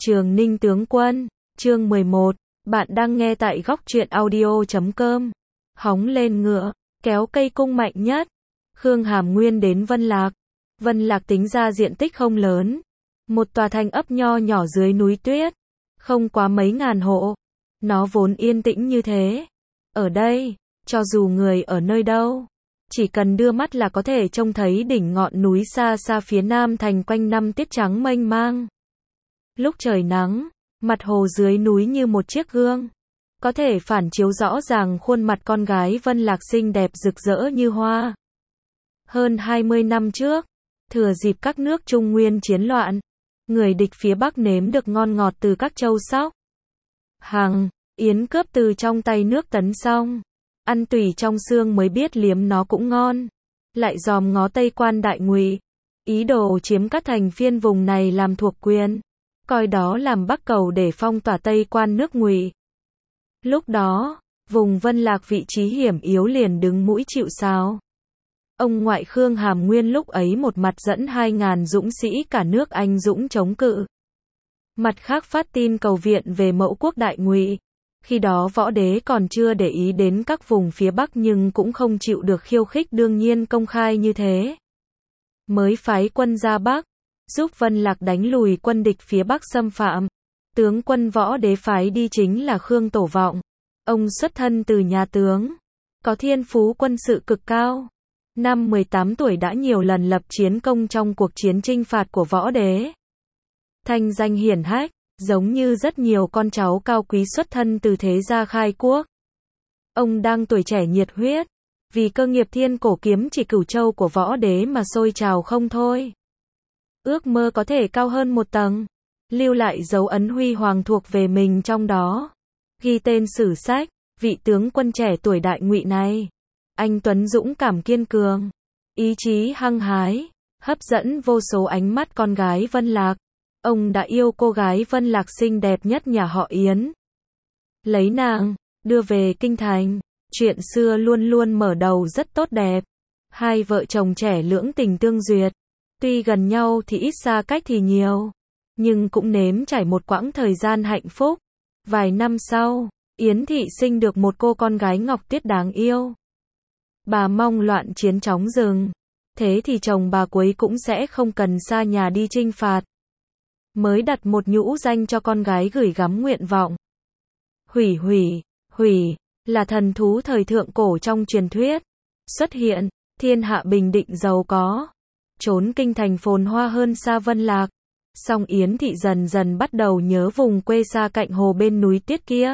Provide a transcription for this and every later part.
Trường Ninh tướng quân, chương 11, bạn đang nghe tại góc truyện audio.com. Hóng lên ngựa, kéo cây cung mạnh nhất. Khương Hàm Nguyên đến Vân Lạc. Vân Lạc tính ra diện tích không lớn. Một tòa thành ấp nho nhỏ dưới núi tuyết. Không quá mấy ngàn hộ. Nó vốn yên tĩnh như thế. Ở đây, cho dù người ở nơi đâu, chỉ cần đưa mắt là có thể trông thấy đỉnh ngọn núi xa xa phía nam thành quanh năm tiết trắng mênh mang. Lúc trời nắng, mặt hồ dưới núi như một chiếc gương, có thể phản chiếu rõ ràng khuôn mặt con gái Vân Lạc xinh đẹp rực rỡ như hoa. Hơn 20 năm trước, thừa dịp các nước Trung Nguyên chiến loạn, người địch phía Bắc nếm được ngon ngọt từ các châu sóc. Hằng, yến cướp từ trong tay nước Tấn xong, ăn tùy trong xương mới biết liếm nó cũng ngon. Lại dòm ngó Tây Quan Đại Ngụy, ý đồ chiếm các thành phiên vùng này làm thuộc quyền, coi đó làm Bắc Cầu để phong tỏa Tây Quan nước Ngụy. Lúc đó, vùng Vân Lạc vị trí hiểm yếu liền đứng mũi chịu sào. Ông ngoại Khương Hàm Nguyên lúc ấy một mặt dẫn 2.000 dũng sĩ cả nước anh dũng chống cự, mặt khác phát tin cầu viện về mẫu quốc Đại Ngụy. Khi đó võ đế còn chưa để ý đến các vùng phía Bắc nhưng cũng không chịu được khiêu khích đương nhiên công khai như thế. Mới phái quân ra Bắc, giúp Vân Lạc đánh lùi quân địch phía Bắc xâm phạm. Tướng quân võ đế phái đi chính là Khương Tổ Vọng. Ông xuất thân từ nhà tướng, có thiên phú quân sự cực cao. Năm 18 tuổi đã nhiều lần lập chiến công trong cuộc chiến chinh phạt của võ đế. Thanh danh hiển hách, giống như rất nhiều con cháu cao quý xuất thân từ thế gia khai quốc. Ông đang tuổi trẻ nhiệt huyết, vì cơ nghiệp thiên cổ kiếm chỉ Cửu Châu của võ đế mà sôi trào không thôi. Ước mơ có thể cao hơn một tầng, lưu lại dấu ấn huy hoàng thuộc về mình trong đó. Ghi tên sử sách, vị tướng quân trẻ tuổi Đại Ngụy này, anh tuấn dũng cảm kiên cường, ý chí hăng hái, hấp dẫn vô số ánh mắt con gái Vân Lạc. Ông đã yêu cô gái Vân Lạc xinh đẹp nhất nhà họ Yến. Lấy nàng, đưa về kinh thành, chuyện xưa luôn luôn mở đầu rất tốt đẹp. Hai vợ chồng trẻ lưỡng tình tương duyệt, tuy gần nhau thì ít xa cách thì nhiều, nhưng cũng nếm trải một quãng thời gian hạnh phúc. Vài năm sau, Yến thị sinh được một cô con gái Ngọc Tuyết đáng yêu. Bà mong loạn chiến chóng dừng, thế thì chồng bà cuối cũng sẽ không cần xa nhà đi chinh phạt. Mới đặt một nhũ danh cho con gái gửi gắm nguyện vọng. Hủy là thần thú thời thượng cổ trong truyền thuyết. Xuất hiện, thiên hạ bình định giàu có, trốn kinh thành phồn hoa hơn xa Vân Lạc. Song Yến thị dần dần bắt đầu nhớ vùng quê xa cạnh hồ bên núi tuyết kia.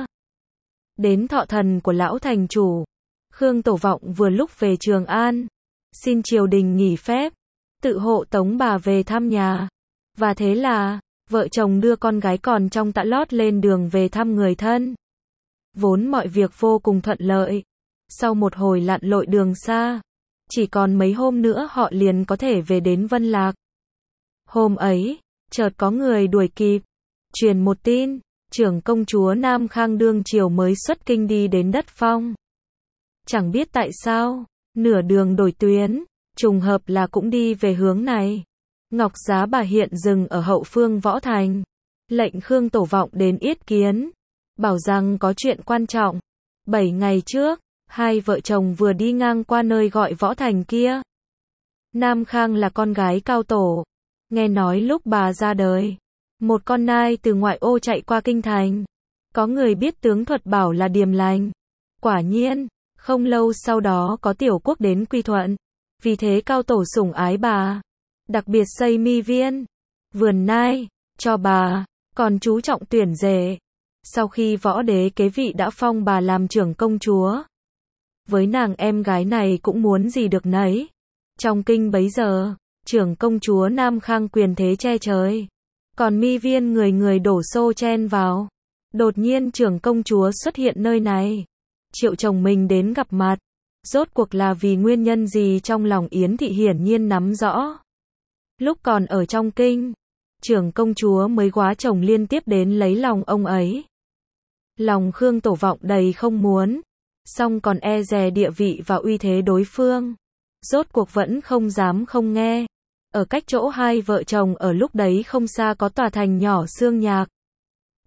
Đến thọ thần của lão thành chủ, Khương Tổ Vọng vừa lúc về Trường An, xin triều đình nghỉ phép, tự hộ tống bà về thăm nhà. Và thế là, vợ chồng đưa con gái còn trong tã lót lên đường về thăm người thân. Vốn mọi việc vô cùng thuận lợi. Sau một hồi lặn lội đường xa, chỉ còn mấy hôm nữa họ liền có thể về đến Vân Lạc. Hôm ấy, chợt có người đuổi kịp, truyền một tin, trưởng công chúa Nam Khang đương triều mới xuất kinh đi đến đất Phong. Chẳng biết tại sao, nửa đường đổi tuyến, trùng hợp là cũng đi về hướng này. Ngọc Giá bà hiện dừng ở hậu phương võ thành, lệnh Khương Tổ Vọng đến yết kiến, bảo rằng có chuyện quan trọng. 7 ngày trước, hai vợ chồng vừa đi ngang qua nơi gọi võ thành kia. Nam Khang là con gái Cao Tổ, nghe nói lúc bà ra đời, một con nai từ ngoại ô chạy qua kinh thành. Có người biết tướng thuật bảo là điềm lành. Quả nhiên, không lâu sau đó có tiểu quốc đến quy thuận, vì thế Cao Tổ sủng ái bà, đặc biệt xây mi viên, vườn nai, cho bà, còn chú trọng tuyển rể. Sau khi võ đế kế vị đã phong bà làm trưởng công chúa. Với nàng em gái này cũng muốn gì được nấy. Trong kinh bấy giờ, trưởng công chúa Nam Khang quyền thế che trời. Còn mi viên người người đổ xô chen vào. Đột nhiên trưởng công chúa xuất hiện nơi này. Triệu chồng mình đến gặp mặt. Rốt cuộc là vì nguyên nhân gì trong lòng Yến thị hiển nhiên nắm rõ. Lúc còn ở trong kinh, trưởng công chúa mới góa chồng liên tiếp đến lấy lòng ông ấy. Lòng Khương Tổ Vọng đầy không muốn, song còn e dè địa vị và uy thế đối phương. Rốt cuộc vẫn không dám không nghe. Ở cách chỗ hai vợ chồng ở lúc đấy không xa có tòa thành nhỏ Xương Nhạc.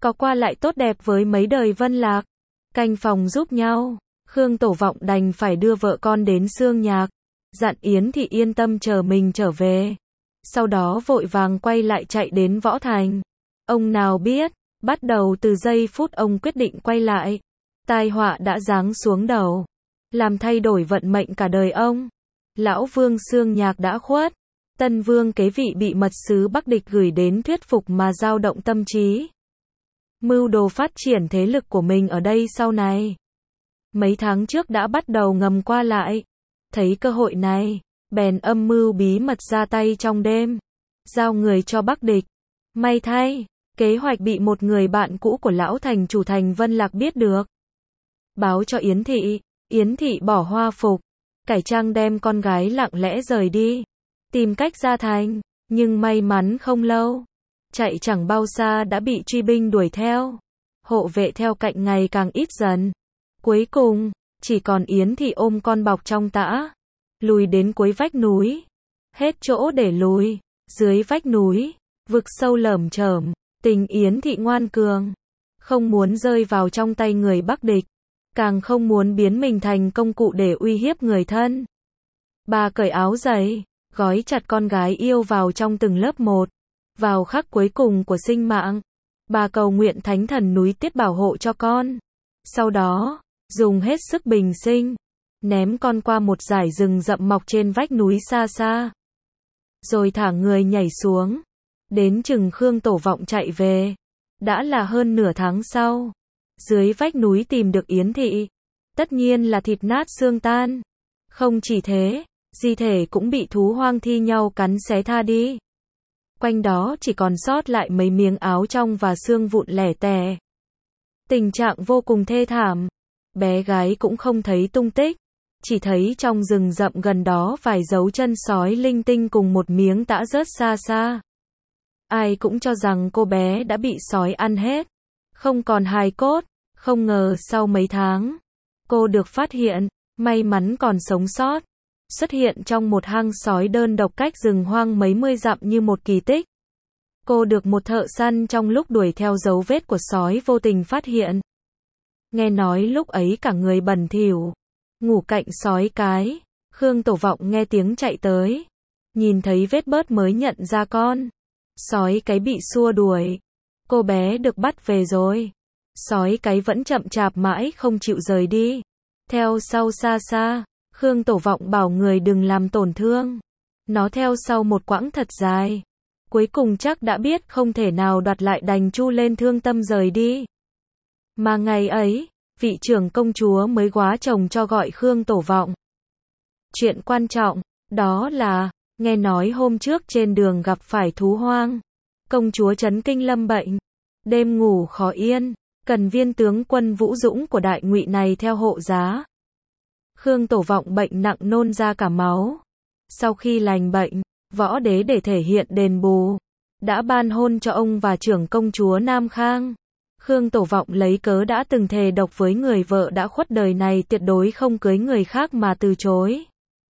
có qua lại tốt đẹp với mấy đời Vân Lạc, canh phòng giúp nhau. Khương Tổ Vọng đành phải đưa vợ con đến Xương Nhạc, dặn Yến Thị yên tâm chờ mình trở về. Sau đó vội vàng quay lại chạy đến Võ Thành. Ông nào biết, bắt đầu từ giây phút ông quyết định quay lại, tai họa đã giáng xuống đầu, làm thay đổi vận mệnh cả đời ông. Lão Vương Xương Nhạc đã khuất, Tân Vương kế vị bị mật sứ Bắc Địch gửi đến thuyết phục mà dao động tâm trí. Mưu đồ phát triển thế lực của mình ở đây sau này. Mấy tháng trước đã bắt đầu ngầm qua lại, thấy cơ hội này, bèn âm mưu bí mật ra tay trong đêm, giao người cho Bắc Địch. May thay, kế hoạch bị một người bạn cũ của lão thành chủ thành Vân Lạc biết được. Báo cho Yến Thị, Yến Thị bỏ hoa phục, cải trang đem con gái lặng lẽ rời đi, tìm cách ra thành, nhưng may mắn không lâu. Chạy chẳng bao xa đã bị truy binh đuổi theo, hộ vệ theo cạnh ngày càng ít dần. Cuối cùng, chỉ còn Yến Thị ôm con bọc trong tã, lùi đến cuối vách núi. Hết chỗ để lùi, dưới vách núi, vực sâu lởm chởm, tình Yến Thị ngoan cường, không muốn rơi vào trong tay người Bắc Địch, càng không muốn biến mình thành công cụ để uy hiếp người thân. Bà cởi áo giày, gói chặt con gái yêu vào trong từng lớp một. Vào khắc cuối cùng của sinh mạng, bà cầu nguyện thánh thần núi Tiết bảo hộ cho con. Sau đó, dùng hết sức bình sinh, ném con qua một dải rừng rậm mọc trên vách núi xa xa. Rồi thả người nhảy xuống, đến chừng Khương Tổ Vọng chạy về. Đã là hơn nửa tháng sau, dưới vách núi tìm được Yến Thị. Tất nhiên là thịt nát xương tan. Không chỉ thế, di thể cũng bị thú hoang thi nhau cắn xé tha đi. Quanh đó chỉ còn sót lại mấy miếng áo trong và xương vụn lẻ tẻ. Tình trạng vô cùng thê thảm. Bé gái cũng không thấy tung tích, chỉ thấy trong rừng rậm gần đó vài dấu chân sói linh tinh cùng một miếng tã rớt xa xa. Ai cũng cho rằng cô bé đã bị sói ăn hết, không còn hài cốt. Không ngờ sau mấy tháng, cô được phát hiện, may mắn còn sống sót, xuất hiện trong một hang sói đơn độc cách rừng hoang mấy mươi dặm như một kỳ tích. Cô được một thợ săn trong lúc đuổi theo dấu vết của sói vô tình phát hiện. Nghe nói lúc ấy cả người bẩn thỉu, ngủ cạnh sói cái. Khương Tổ Vọng nghe tiếng chạy tới, nhìn thấy vết bớt mới nhận ra con sói cái bị xua đuổi. Cô bé được bắt về rồi. Sói cái vẫn chậm chạp mãi không chịu rời đi, theo sau xa xa. Khương Tổ Vọng bảo người đừng làm tổn thương. Nó theo sau một quãng thật dài. Cuối cùng chắc đã biết không thể nào đoạt lại đành chu lên thương tâm rời đi. Mà ngày ấy, vị trưởng công chúa mới góa chồng cho gọi Khương Tổ Vọng. Chuyện quan trọng, đó là, nghe nói hôm trước trên đường gặp phải thú hoang. Công chúa chấn kinh lâm bệnh, đêm ngủ khó yên, cần viên tướng quân Vũ Dũng của Đại Ngụy này theo hộ giá. Khương Tổ Vọng bệnh nặng nôn ra cả máu. Sau khi lành bệnh, Võ Đế để thể hiện đền bù, đã ban hôn cho ông và trưởng công chúa Nam Khang. Khương Tổ Vọng lấy cớ đã từng thề độc với người vợ đã khuất đời này tuyệt đối không cưới người khác mà từ chối.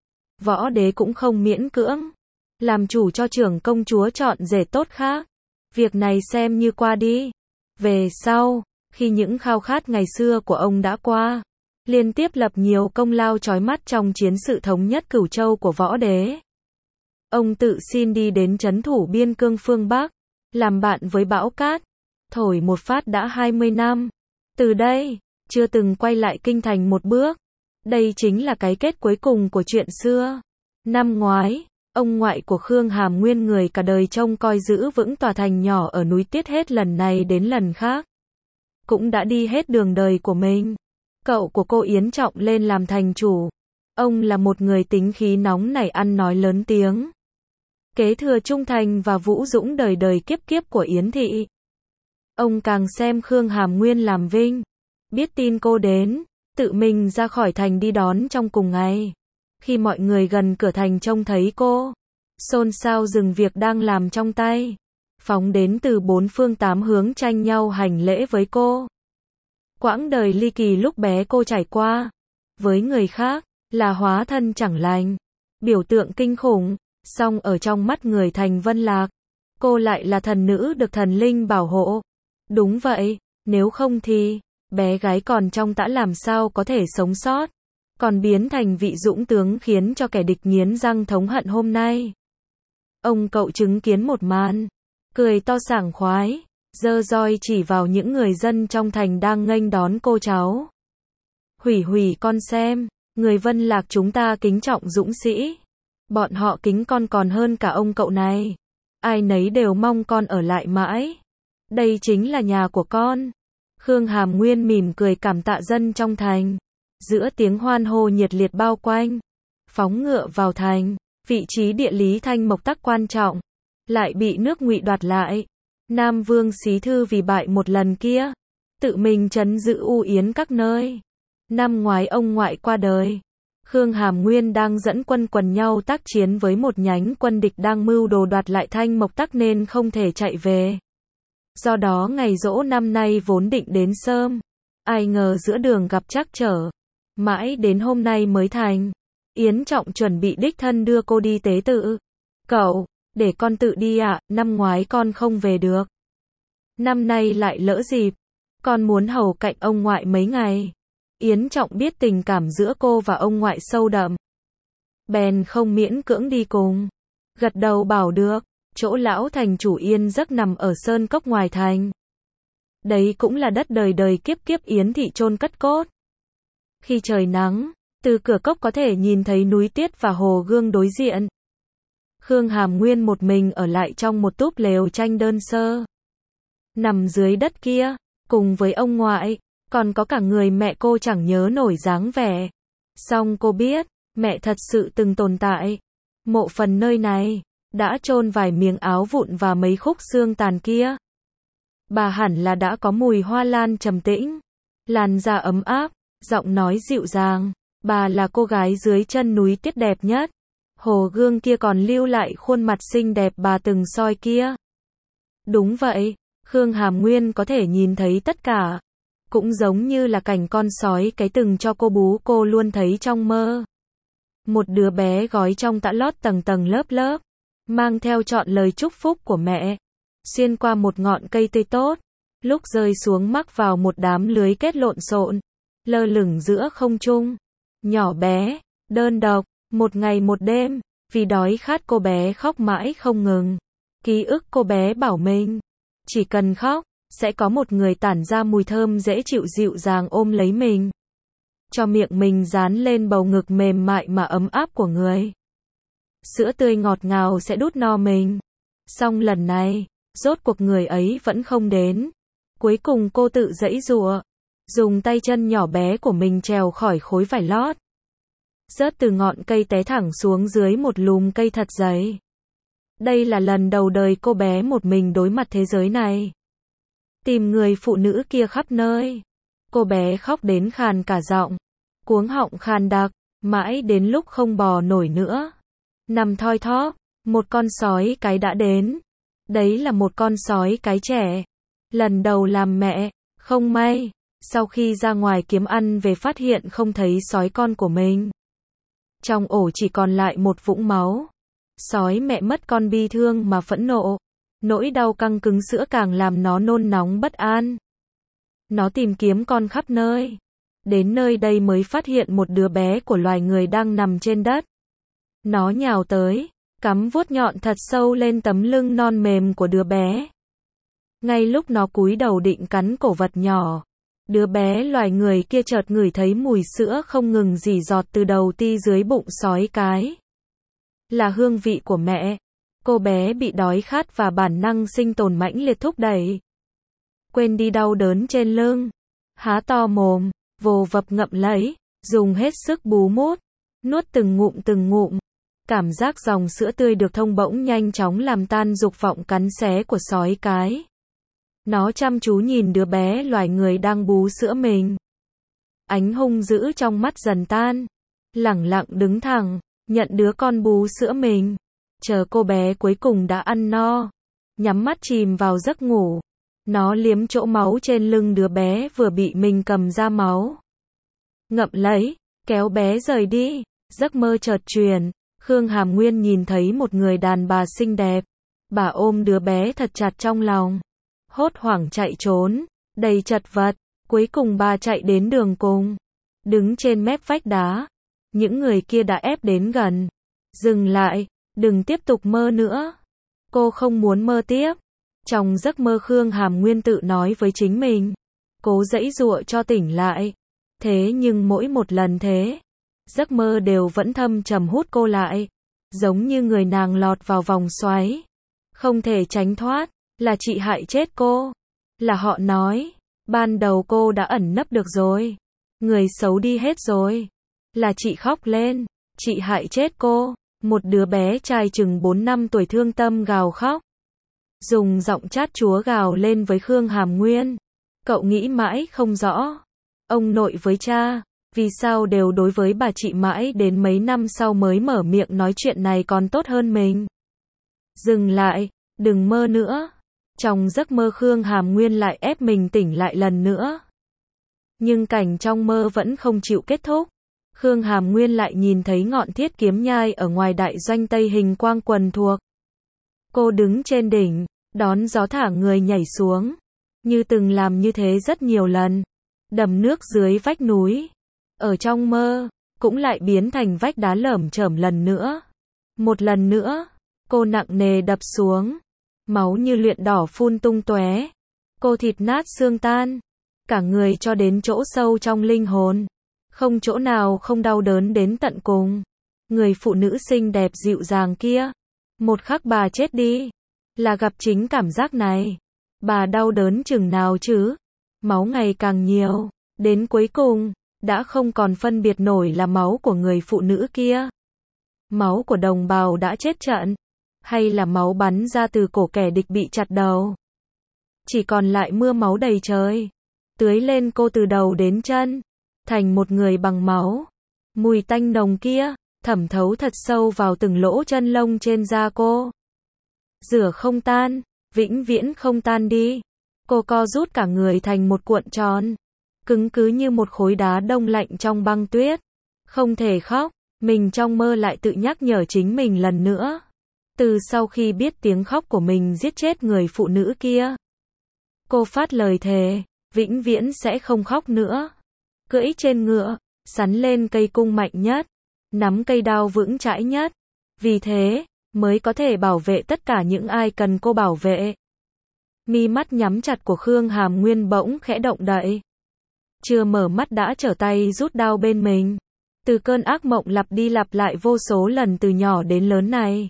Võ Đế cũng không miễn cưỡng, làm chủ cho trưởng công chúa chọn rể tốt khác. Việc này xem như qua đi. Về sau, khi những khao khát ngày xưa của ông đã qua, liên tiếp lập nhiều công lao chói mắt trong chiến sự thống nhất Cửu Châu của Võ Đế. Ông tự xin đi đến trấn thủ biên cương phương Bắc, làm bạn với bão cát, thổi một phát đã 20 năm. Từ đây, chưa từng quay lại kinh thành một bước. Đây chính là cái kết cuối cùng của chuyện xưa. Năm ngoái, ông ngoại của Khương Hàm Nguyên người cả đời trông coi giữ vững tòa thành nhỏ ở núi Tiết hết lần này đến lần khác, cũng đã đi hết đường đời của mình. Cậu của cô Yến Trọng lên làm thành chủ. Ông là một người tính khí nóng nảy ăn nói lớn tiếng, kế thừa trung thành và Vũ Dũng đời đời kiếp kiếp của Yến Thị. Ông càng xem Khương Hàm Nguyên làm vinh. Biết tin cô đến, tự mình ra khỏi thành đi đón trong cùng ngày. Khi mọi người gần cửa thành trông thấy cô, xôn xao dừng việc đang làm trong tay, phóng đến từ bốn phương tám hướng tranh nhau hành lễ với cô. Quãng đời ly kỳ lúc bé cô trải qua, với người khác, là hóa thân chẳng lành, biểu tượng kinh khủng, song ở trong mắt người thành Vân Lạc, cô lại là thần nữ được thần linh bảo hộ. Đúng vậy, nếu không thì, bé gái còn trong tã làm sao có thể sống sót, còn biến thành vị dũng tướng khiến cho kẻ địch nghiến răng thống hận hôm nay. Ông cậu chứng kiến một màn, cười to sảng khoái, giơ roi chỉ vào những người dân trong thành đang nghênh đón cô cháu. Hủy hủy con xem, người Vân Lạc chúng ta kính trọng dũng sĩ. Bọn họ kính con còn hơn cả ông cậu này. Ai nấy đều mong con ở lại mãi. Đây chính là nhà của con. Khương Hàm Nguyên mỉm cười cảm tạ dân trong thành. Giữa tiếng hoan hô nhiệt liệt bao quanh, phóng ngựa vào thành, vị trí địa lý Thanh Mộc Tắc quan trọng, lại bị nước Ngụy đoạt lại. Nam Vương Xí Thư vì bại một lần kia, tự mình trấn giữ U Yến các nơi. Năm ngoái ông ngoại qua đời, Khương Hàm Nguyên đang dẫn quân quần nhau tác chiến với một nhánh quân địch đang mưu đồ đoạt lại Thanh Mộc Tắc nên không thể chạy về. Do đó ngày giỗ năm nay vốn định đến sớm, ai ngờ giữa đường gặp trắc trở, mãi đến hôm nay mới thành. Yến Trọng chuẩn bị đích thân đưa cô đi tế tự. Cậu, để con tự đi ạ, năm ngoái con không về được. Năm nay lại lỡ dịp, con muốn hầu cạnh ông ngoại mấy ngày. Yến Trọng biết tình cảm giữa cô và ông ngoại sâu đậm, bèn không miễn cưỡng đi cùng. Gật đầu bảo được, chỗ lão thành chủ yên giấc nằm ở sơn cốc ngoài thành. Đấy cũng là đất đời đời kiếp kiếp Yến thị chôn cất cốt. Khi trời nắng, từ cửa cốc có thể nhìn thấy núi Tiết và hồ Gương đối diện. Khương Hàm Nguyên một mình ở lại trong một túp lều tranh đơn sơ. Nằm dưới đất kia, cùng với ông ngoại, còn có cả người mẹ cô chẳng nhớ nổi dáng vẻ. Song cô biết, mẹ thật sự từng tồn tại. Mộ phần nơi này, đã chôn vài miếng áo vụn và mấy khúc xương tàn kia. Bà hẳn là đã có mùi hoa lan trầm tĩnh, làn da ấm áp, giọng nói dịu dàng. Bà là cô gái dưới chân núi Tiết đẹp nhất. Hồ Gương kia còn lưu lại khuôn mặt xinh đẹp bà từng soi kia. Đúng vậy, Khương Hàm Nguyên có thể nhìn thấy tất cả. Cũng giống như là cảnh con sói cái từng cho cô bú cô luôn thấy trong mơ. Một đứa bé gói trong tã lót tầng tầng lớp lớp, mang theo trọn lời chúc phúc của mẹ, xuyên qua một ngọn cây tươi tốt, lúc rơi xuống mắc vào một đám lưới kết lộn xộn, lơ lửng giữa không trung. Nhỏ bé, đơn độc, một ngày một đêm, vì đói khát cô bé khóc mãi không ngừng. Ký ức cô bé bảo mình, chỉ cần khóc, sẽ có một người tản ra mùi thơm dễ chịu dịu dàng ôm lấy mình, cho miệng mình dán lên bầu ngực mềm mại mà ấm áp của người. Sữa tươi ngọt ngào sẽ đút no mình. Song lần này, rốt cuộc người ấy vẫn không đến. Cuối cùng cô tự giãy giụa, dùng tay chân nhỏ bé của mình trèo khỏi khối vải lót, rớt từ ngọn cây té thẳng xuống dưới một lùm cây thật dày. Đây là lần đầu đời cô bé một mình đối mặt thế giới này, tìm người phụ nữ kia khắp nơi. Cô bé khóc đến khàn cả giọng, cuống họng khàn đặc, mãi đến lúc không bò nổi nữa, nằm thoi thóp, một con sói cái đã đến. Đấy là một con sói cái trẻ, lần đầu làm mẹ. Không may, sau khi ra ngoài kiếm ăn về phát hiện không thấy sói con của mình. Trong ổ chỉ còn lại một vũng máu. Sói mẹ mất con bi thương mà phẫn nộ. Nỗi đau căng cứng sữa càng làm nó nôn nóng bất an. Nó tìm kiếm con khắp nơi. Đến nơi đây mới phát hiện một đứa bé của loài người đang nằm trên đất. Nó nhào tới, cắm vuốt nhọn thật sâu lên tấm lưng non mềm của đứa bé. Ngay lúc nó cúi đầu định cắn cổ vật nhỏ, đứa bé loài người kia chợt ngửi thấy mùi sữa không ngừng rỉ giọt từ đầu ti dưới bụng sói cái. Là hương vị của mẹ. Cô bé bị đói khát và bản năng sinh tồn mãnh liệt thúc đẩy. Quên đi đau đớn trên lưng, há to mồm, vồ vập ngậm lấy, dùng hết sức bú mút, nuốt từng ngụm. Cảm giác dòng sữa tươi được thông bỗng nhanh chóng làm tan dục vọng cắn xé của sói cái. Nó chăm chú nhìn đứa bé loài người đang bú sữa mình. Ánh hung dữ trong mắt dần tan, lẳng lặng đứng thẳng, nhận đứa con bú sữa mình. Chờ cô bé cuối cùng đã ăn no, nhắm mắt chìm vào giấc ngủ. Nó liếm chỗ máu trên lưng đứa bé vừa bị mình cầm ra máu. Ngậm lấy, kéo bé rời đi. Giấc mơ chợt truyền, Khương Hàm Nguyên nhìn thấy một người đàn bà xinh đẹp. Bà ôm đứa bé thật chặt trong lòng. hốt hoảng chạy trốn, đầy chật vật. Cuối cùng bà chạy đến đường cùng, đứng trên mép vách đá. Những người kia đã ép đến gần. Dừng lại, đừng tiếp tục mơ nữa. Cô không muốn mơ tiếp. Trong giấc mơ Khương Hàm Nguyên tự nói với chính mình, cố giãy giụa cho tỉnh lại. Thế nhưng mỗi một lần thế, giấc mơ đều vẫn thâm trầm hút cô lại, giống như người nàng lọt vào vòng xoáy, không thể tránh thoát. Là chị hại chết cô. Là họ nói, ban đầu cô đã ẩn nấp được rồi. Người xấu đi hết rồi. Là chị khóc lên, chị hại chết cô. Một đứa bé trai chừng 4 năm tuổi thương tâm gào khóc, dùng giọng chát chúa gào lên với Khương Hàm Nguyên. Cậu nghĩ mãi không rõ, ông nội với cha, vì sao đều đối với bà chị mãi đến mấy năm sau mới mở miệng nói chuyện này còn tốt hơn mình. Dừng lại, đừng mơ nữa. Trong giấc mơ Khương Hàm Nguyên lại ép mình tỉnh lại lần nữa. Nhưng cảnh trong mơ vẫn không chịu kết thúc. Khương Hàm Nguyên lại nhìn thấy ngọn thiết kiếm nhai ở ngoài đại doanh Tây Hình Quang quần thuộc. Cô đứng trên đỉnh, đón gió thả người nhảy xuống, như từng làm như thế rất nhiều lần. Đầm nước dưới vách núi, ở trong mơ, cũng lại biến thành vách đá lởm chởm lần nữa. Một lần nữa, cô nặng nề đập xuống, máu như luyện đỏ phun tung tóe. Cô thịt nát xương tan, cả người cho đến chỗ sâu trong linh hồn, không chỗ nào không đau đớn đến tận cùng. Người phụ nữ xinh đẹp dịu dàng kia, một khắc bà chết đi, là gặp chính cảm giác này. Bà đau đớn chừng nào chứ? Máu ngày càng nhiều, đến cuối cùng, đã không còn phân biệt nổi là máu của người phụ nữ kia, máu của đồng bào đã chết trận, hay là máu bắn ra từ cổ kẻ địch bị chặt đầu. Chỉ còn lại mưa máu đầy trời, tưới lên cô từ đầu đến chân, thành một người bằng máu. Mùi tanh nồng kia, thẩm thấu thật sâu vào từng lỗ chân lông trên da cô. Rửa không tan, vĩnh viễn không tan đi. Cô co rút cả người thành một cuộn tròn, cứng cứ như một khối đá đông lạnh trong băng tuyết. Không thể khóc, mình trong mơ lại tự nhắc nhở chính mình lần nữa. Từ sau khi biết tiếng khóc của mình giết chết người phụ nữ kia, cô phát lời thề, vĩnh viễn sẽ không khóc nữa. Cưỡi trên ngựa, sắn lên cây cung mạnh nhất, nắm cây đao vững chãi nhất. Vì thế, mới có thể bảo vệ tất cả những ai cần cô bảo vệ. Mi mắt nhắm chặt của Khương Hàm Nguyên bỗng khẽ động đậy. Chưa mở mắt đã trở tay rút đao bên mình. Từ cơn ác mộng lặp đi lặp lại vô số lần từ nhỏ đến lớn này,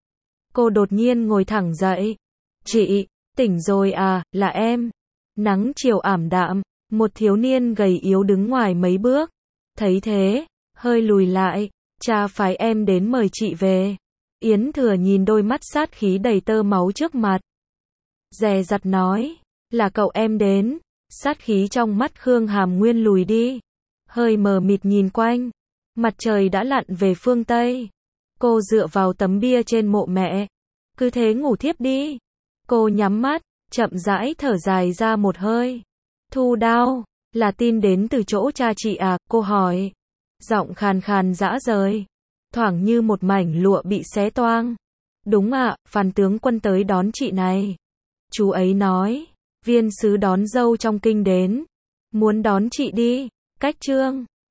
cô đột nhiên ngồi thẳng dậy. Chị, tỉnh rồi à, là em. Nắng chiều ảm đạm, một thiếu niên gầy yếu đứng ngoài mấy bước. Thấy thế, hơi lùi lại, cha phái em đến mời chị về. Yến Thừa nhìn đôi mắt sát khí đầy tơ máu trước mặt, dè dặt nói, là cậu em đến. Sát khí trong mắt Khương Hàm Nguyên lùi đi, hơi mờ mịt nhìn quanh. Mặt trời đã lặn về phương Tây. Cô dựa vào tấm bia trên mộ mẹ, cứ thế ngủ thiếp đi. Cô nhắm mắt, chậm rãi thở dài ra một hơi. Thu đao, là tin đến từ chỗ cha chị à? Cô hỏi, giọng khàn khàn rã rời, thoảng như một mảnh lụa bị xé toang. Đúng ạ, Phan tướng quân tới đón chị này. Chú ấy nói, viên sứ đón dâu trong kinh đến, muốn đón chị đi. Cách chương